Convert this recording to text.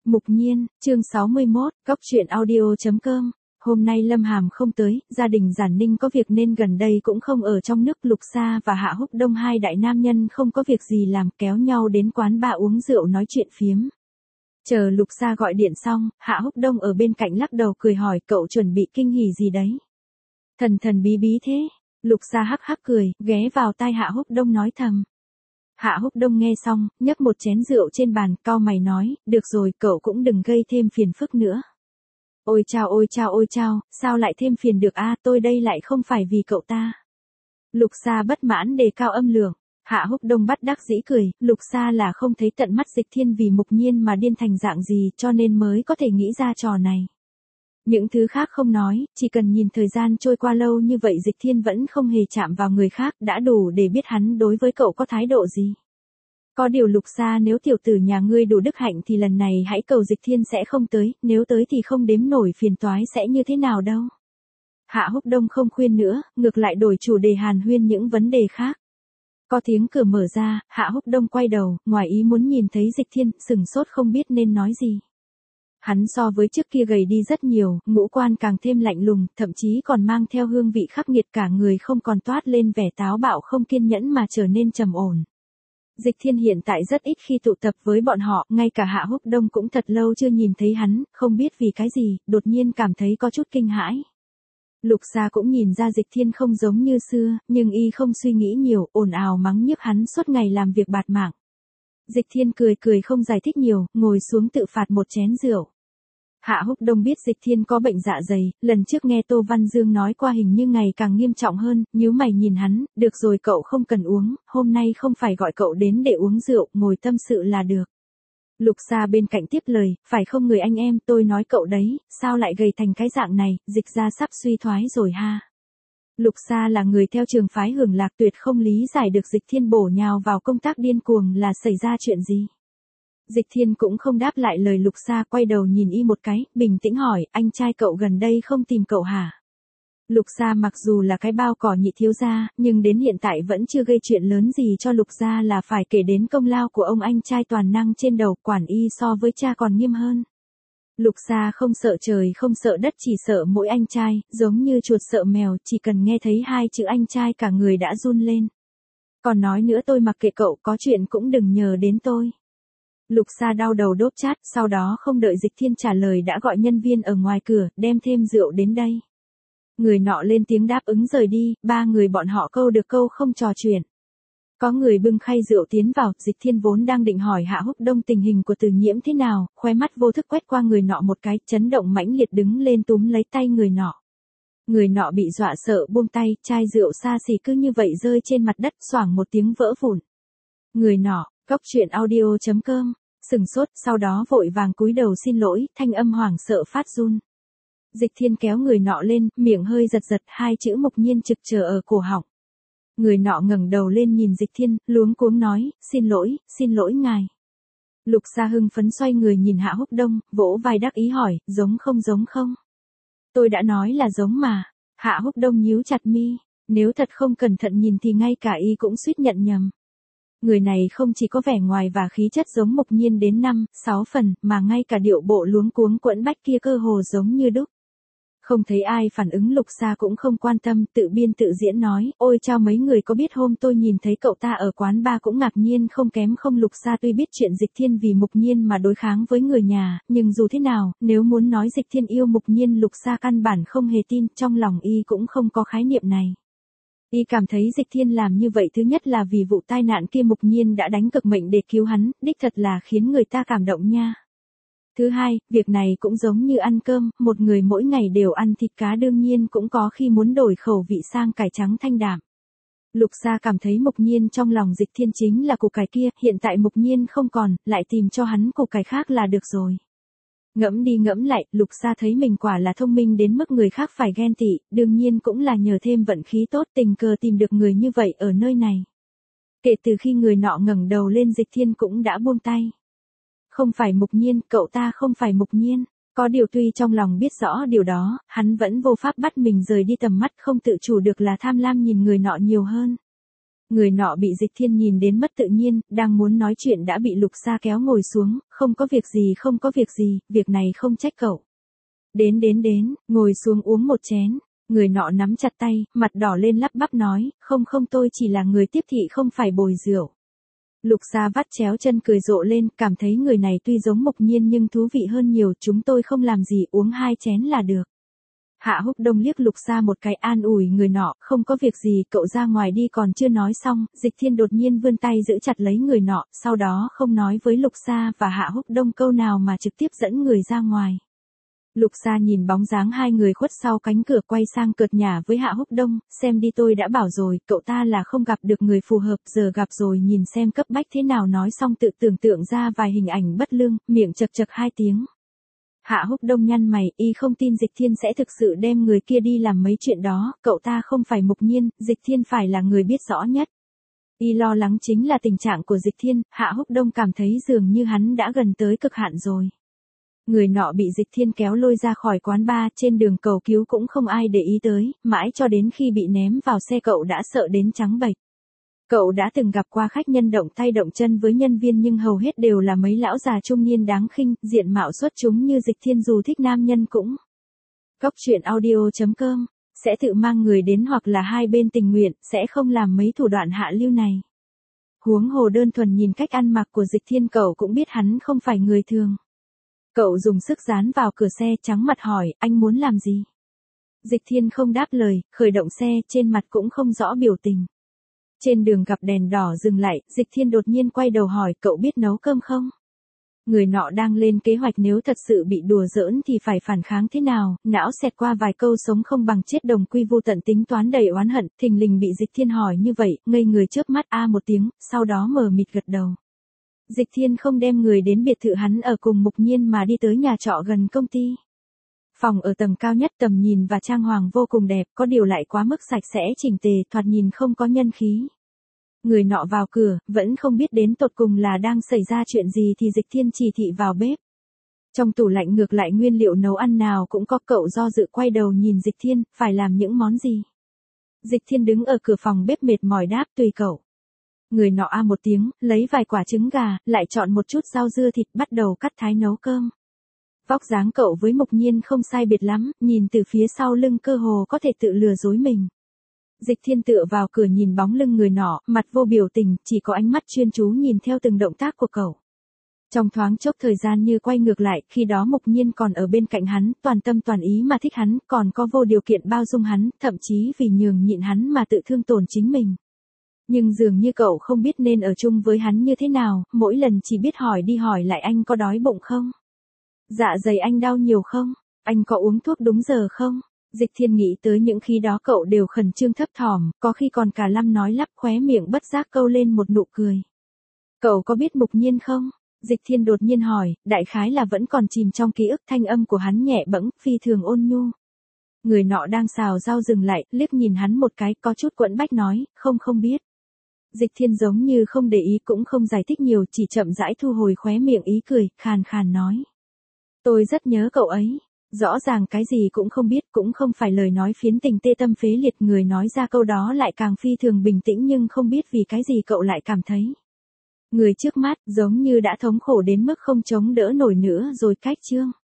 Mục Nhiên, chương 61, Cóc truyện audio.com. Hôm nay Lâm Hàm không tới, gia đình Giản Ninh có việc nên gần đây cũng không ở trong nước. Lục Sa và Hạ Húc Đông hai đại nam nhân không có việc gì làm, kéo nhau đến quán bar uống rượu nói chuyện phiếm. Chờ Lục Sa gọi điện xong, Hạ Húc Đông ở bên cạnh lắc đầu cười hỏi cậu chuẩn bị kinh hỉ gì đấy. Thần thần bí bí thế. Lục Sa hắc hắc cười, ghé vào tai Hạ Húc Đông nói thầm. Hạ Húc Đông nghe xong, nhấc một chén rượu trên bàn, cau mày nói, được rồi, cậu cũng đừng gây thêm phiền phức nữa. Ôi chao, sao lại thêm phiền được a, tôi đây lại không phải vì cậu ta. Lục Sa bất mãn đề cao âm lượng. Hạ Húc Đông bắt đắc dĩ cười, Lục Sa là không thấy tận mắt Dịch Thiên vì Mục Nhiên mà điên thành dạng gì cho nên mới có thể nghĩ ra trò này. Những thứ khác không nói, chỉ cần nhìn thời gian trôi qua lâu như vậy Dịch Thiên vẫn không hề chạm vào người khác đã đủ để biết hắn đối với cậu có thái độ gì. Có điều Lục Sa, nếu tiểu tử nhà ngươi đủ đức hạnh thì lần này hãy cầu Dịch Thiên sẽ không tới, nếu tới thì không đếm nổi phiền toái sẽ như thế nào đâu. Hạ Húc Đông không khuyên nữa, ngược lại đổi chủ đề hàn huyên những vấn đề khác. Có tiếng cửa mở ra, Hạ Húc Đông quay đầu, ngoài ý muốn nhìn thấy Dịch Thiên, sừng sốt không biết nên nói gì. Hắn so với trước kia gầy đi rất nhiều, ngũ quan càng thêm lạnh lùng, thậm chí còn mang theo hương vị khắc nghiệt, cả người không còn toát lên vẻ táo bạo không kiên nhẫn mà trở nên trầm ổn. Dịch Thiên hiện tại rất ít khi tụ tập với bọn họ, ngay cả Hạ Húc Đông cũng thật lâu chưa nhìn thấy hắn, không biết vì cái gì, đột nhiên cảm thấy có chút kinh hãi. Lục Sa cũng nhìn ra Dịch Thiên không giống như xưa, nhưng y không suy nghĩ nhiều, ồn ào mắng nhiếc hắn suốt ngày làm việc bạt mạng. Dịch Thiên cười không giải thích nhiều, ngồi xuống tự phạt một chén rượu. Hạ Húc Đông biết Dịch Thiên có bệnh dạ dày, lần trước nghe Tô Văn Dương nói qua hình như ngày càng nghiêm trọng hơn, nhíu mày nhìn hắn, được rồi cậu không cần uống, hôm nay không phải gọi cậu đến để uống rượu, ngồi tâm sự là được. Lục Sa bên cạnh tiếp lời, phải không người anh em, tôi nói cậu đấy, sao lại gầy thành cái dạng này, Dịch ra sắp suy thoái rồi ha. Lục Sa là người theo trường phái Hưởng Lạc, tuyệt không lý giải được Dịch Thiên bổ nhào vào công tác điên cuồng là xảy ra chuyện gì. Dịch Thiên cũng không đáp lại lời Lục Sa, quay đầu nhìn y một cái, bình tĩnh hỏi, anh trai cậu gần đây không tìm cậu hả? Lục Sa mặc dù là cái bao cỏ nhị thiếu gia, nhưng đến hiện tại vẫn chưa gây chuyện lớn gì cho Lục gia, là phải kể đến công lao của ông anh trai toàn năng trên đầu, quản y so với cha còn nghiêm hơn. Lục Sa không sợ trời không sợ đất, chỉ sợ mỗi anh trai, giống như chuột sợ mèo, chỉ cần nghe thấy hai chữ anh trai cả người đã run lên. Còn nói nữa, tôi mặc kệ cậu, có chuyện cũng đừng nhờ đến tôi. Lục Sa đau đầu đốp chát, sau đó không đợi Dịch Thiên trả lời đã gọi nhân viên ở ngoài cửa, đem thêm rượu đến đây. Người nọ lên tiếng đáp ứng rời đi, ba người bọn họ câu được câu không trò chuyện. Có người bưng khay rượu tiến vào, Dịch Thiên vốn đang định hỏi Hạ Húc Đông tình hình của Từ Nhiễm thế nào, khóe mắt vô thức quét qua người nọ một cái, chấn động mãnh liệt đứng lên túm lấy tay người nọ. Người nọ bị dọa sợ buông tay, chai rượu xa xỉ cứ như vậy rơi trên mặt đất, xoảng một tiếng vỡ vụn. Người nọ, Cóc truyện audio.com, sừng sốt, sau đó vội vàng cúi đầu xin lỗi, thanh âm hoảng sợ phát run. Dịch Thiên kéo người nọ lên, miệng hơi giật, hai chữ Mục Nhiên trực chờ ở cổ họng. Người nọ ngẩng đầu lên nhìn Dịch Thiên, luống cuống nói, xin lỗi ngài. Lục Sa hưng phấn xoay người nhìn Hạ Húc Đông, vỗ vai đắc ý hỏi, giống không? Tôi đã nói là giống mà. Hạ Húc Đông nhíu chặt mi, nếu thật không cẩn thận nhìn thì ngay cả y cũng suýt nhận nhầm. Người này không chỉ có vẻ ngoài và khí chất giống Mục Nhiên đến 5-6 phần, mà ngay cả điệu bộ luống cuống quẫn bách kia cơ hồ giống như đúc. Không thấy ai phản ứng, Lục Sa cũng không quan tâm, tự biên tự diễn nói, ôi chao, mấy người có biết hôm tôi nhìn thấy cậu ta ở quán bar cũng ngạc nhiên không kém không. Lục Sa tuy biết chuyện Dịch Thiên vì Mục Nhiên mà đối kháng với người nhà, nhưng dù thế nào, nếu muốn nói Dịch Thiên yêu Mục Nhiên, Lục Sa căn bản không hề tin, trong lòng y cũng không có khái niệm này. Y cảm thấy Dịch Thiên làm như vậy thứ nhất là vì vụ tai nạn kia Mục Nhiên đã đánh cực mệnh để cứu hắn, đích thật là khiến người ta cảm động nha. Thứ hai, việc này cũng giống như ăn cơm, một người mỗi ngày đều ăn thịt cá đương nhiên cũng có khi muốn đổi khẩu vị sang cải trắng thanh đạm. Lục Sa cảm thấy Mục Nhiên trong lòng Dịch Thiên chính là củ cải kia, hiện tại Mục Nhiên không còn, lại tìm cho hắn củ cải khác là được rồi. Ngẫm đi ngẫm lại, Lục Sa thấy mình quả là thông minh đến mức người khác phải ghen tị, đương nhiên cũng là nhờ thêm vận khí tốt, tình cờ tìm được người như vậy ở nơi này. Kể từ khi người nọ ngẩng đầu lên, Dịch Thiên cũng đã buông tay. Không phải Mục Nhiên, cậu ta không phải Mục Nhiên. Có điều tuy trong lòng biết rõ điều đó, hắn vẫn vô pháp bắt mình rời đi tầm mắt, không tự chủ được là tham lam nhìn người nọ nhiều hơn. Người nọ bị Dịch Thiên nhìn đến mất tự nhiên, đang muốn nói chuyện đã bị Lục Sa kéo ngồi xuống, không có việc gì, việc này không trách cậu. Đến, ngồi xuống uống một chén. Người nọ nắm chặt tay, mặt đỏ lên lắp bắp nói, không tôi chỉ là người tiếp thị không phải bồi rượu. Lục Sa vắt chéo chân cười rộ lên, cảm thấy người này tuy giống Mục Nhiên nhưng thú vị hơn nhiều, chúng tôi không làm gì, uống 2 chén là được. Hạ Húc Đông liếc Lục Sa một cái an ủi người nọ, không có việc gì, cậu ra ngoài đi. Còn chưa nói xong, Dịch Thiên đột nhiên vươn tay giữ chặt lấy người nọ, sau đó không nói với Lục Sa và Hạ Húc Đông câu nào mà trực tiếp dẫn người ra ngoài. Lục Sa nhìn bóng dáng hai người khuất sau cánh cửa quay sang cợt nhả với Hạ Húc Đông, xem đi tôi đã bảo rồi, cậu ta là không gặp được người phù hợp, giờ gặp rồi nhìn xem cấp bách thế nào. Nói xong tự tưởng tượng ra vài hình ảnh bất lương, miệng chật 2 tiếng. Hạ Húc Đông nhăn mày, y không tin Dịch Thiên sẽ thực sự đem người kia đi làm mấy chuyện đó, cậu ta không phải Mục Nhiên, Dịch Thiên phải là người biết rõ nhất. Y lo lắng chính là tình trạng của Dịch Thiên, Hạ Húc Đông cảm thấy dường như hắn đã gần tới cực hạn rồi. Người nọ bị Dịch Thiên kéo lôi ra khỏi quán bar, trên đường cầu cứu cũng không ai để ý tới, mãi cho đến khi bị ném vào xe cậu đã sợ đến trắng bệch. Cậu đã từng gặp qua khách nhân động tay động chân với nhân viên nhưng hầu hết đều là mấy lão già trung niên đáng khinh, diện mạo xuất chúng như Dịch Thiên dù thích nam nhân cũng. Cóc truyện audio.com sẽ tự mang người đến hoặc là hai bên tình nguyện, sẽ không làm mấy thủ đoạn hạ lưu này. Huống hồ đơn thuần nhìn cách ăn mặc của Dịch Thiên cậu cũng biết hắn không phải người thường. Cậu dùng sức dán vào cửa xe trắng mặt hỏi, anh muốn làm gì? Dịch Thiên không đáp lời, khởi động xe, trên mặt cũng không rõ biểu tình. Trên đường gặp đèn đỏ dừng lại, Dịch Thiên đột nhiên quay đầu hỏi, cậu biết nấu cơm không? Người nọ đang lên kế hoạch nếu thật sự bị đùa giỡn thì phải phản kháng thế nào, não xẹt qua vài câu sống không bằng chết đồng quy vu tận tính toán đầy oán hận, thình lình bị Dịch Thiên hỏi như vậy, ngây người chớp mắt một tiếng, sau đó mờ mịt gật đầu. Dịch Thiên không đem người đến biệt thự hắn ở cùng Mục Nhiên mà đi tới nhà trọ gần công ty. Phòng ở tầng cao nhất, tầm nhìn và trang hoàng vô cùng đẹp, có điều lại quá mức sạch sẽ chỉnh tề, thoạt nhìn không có nhân khí. Người nọ vào cửa, vẫn không biết đến tột cùng là đang xảy ra chuyện gì thì Dịch Thiên chỉ thị vào bếp. Trong tủ lạnh ngược lại nguyên liệu nấu ăn nào cũng có, cậu do dự quay đầu nhìn Dịch Thiên, phải làm những món gì? Dịch Thiên đứng ở cửa phòng bếp mệt mỏi đáp, tùy cậu. Người nọ một tiếng, lấy vài quả trứng gà, lại chọn một chút rau dưa thịt, bắt đầu cắt thái nấu cơm. Vóc dáng cậu với Mục Nhiên không sai biệt lắm, nhìn từ phía sau lưng cơ hồ có thể tự lừa dối mình. Dịch Thiên tựa vào cửa nhìn bóng lưng người nọ, mặt vô biểu tình, chỉ có ánh mắt chuyên chú nhìn theo từng động tác của cậu. Trong thoáng chốc thời gian như quay ngược lại, khi đó Mục Nhiên còn ở bên cạnh hắn, toàn tâm toàn ý mà thích hắn, còn có vô điều kiện bao dung hắn, thậm chí vì nhường nhịn hắn mà tự thương tổn chính mình. Nhưng dường như cậu không biết nên ở chung với hắn như thế nào, mỗi lần chỉ biết hỏi đi hỏi lại, anh có đói bụng không? Dạ dày anh đau nhiều không? Anh có uống thuốc đúng giờ không? Dịch Thiên nghĩ tới những khi đó cậu đều khẩn trương thấp thỏm, có khi còn cả lăm nói lắp, khóe miệng bất giác câu lên một nụ cười. Cậu có biết Mục Nhiên không? Dịch Thiên đột nhiên hỏi, đại khái là vẫn còn chìm trong ký ức, thanh âm của hắn nhẹ bẫng, phi thường ôn nhu. Người nọ đang xào rau dừng lại, liếc nhìn hắn một cái, có chút quẫn bách nói, không biết. Dịch Thiên giống như không để ý cũng không giải thích nhiều, chỉ chậm rãi thu hồi khóe miệng ý cười, khàn khàn nói. Tôi rất nhớ cậu ấy. Rõ ràng cái gì cũng không biết, cũng không phải lời nói phiến tình tê tâm phế liệt, người nói ra câu đó lại càng phi thường bình tĩnh nhưng không biết vì cái gì cậu lại cảm thấy. Người trước mắt giống như đã thống khổ đến mức không chống đỡ nổi nữa rồi, cách chương.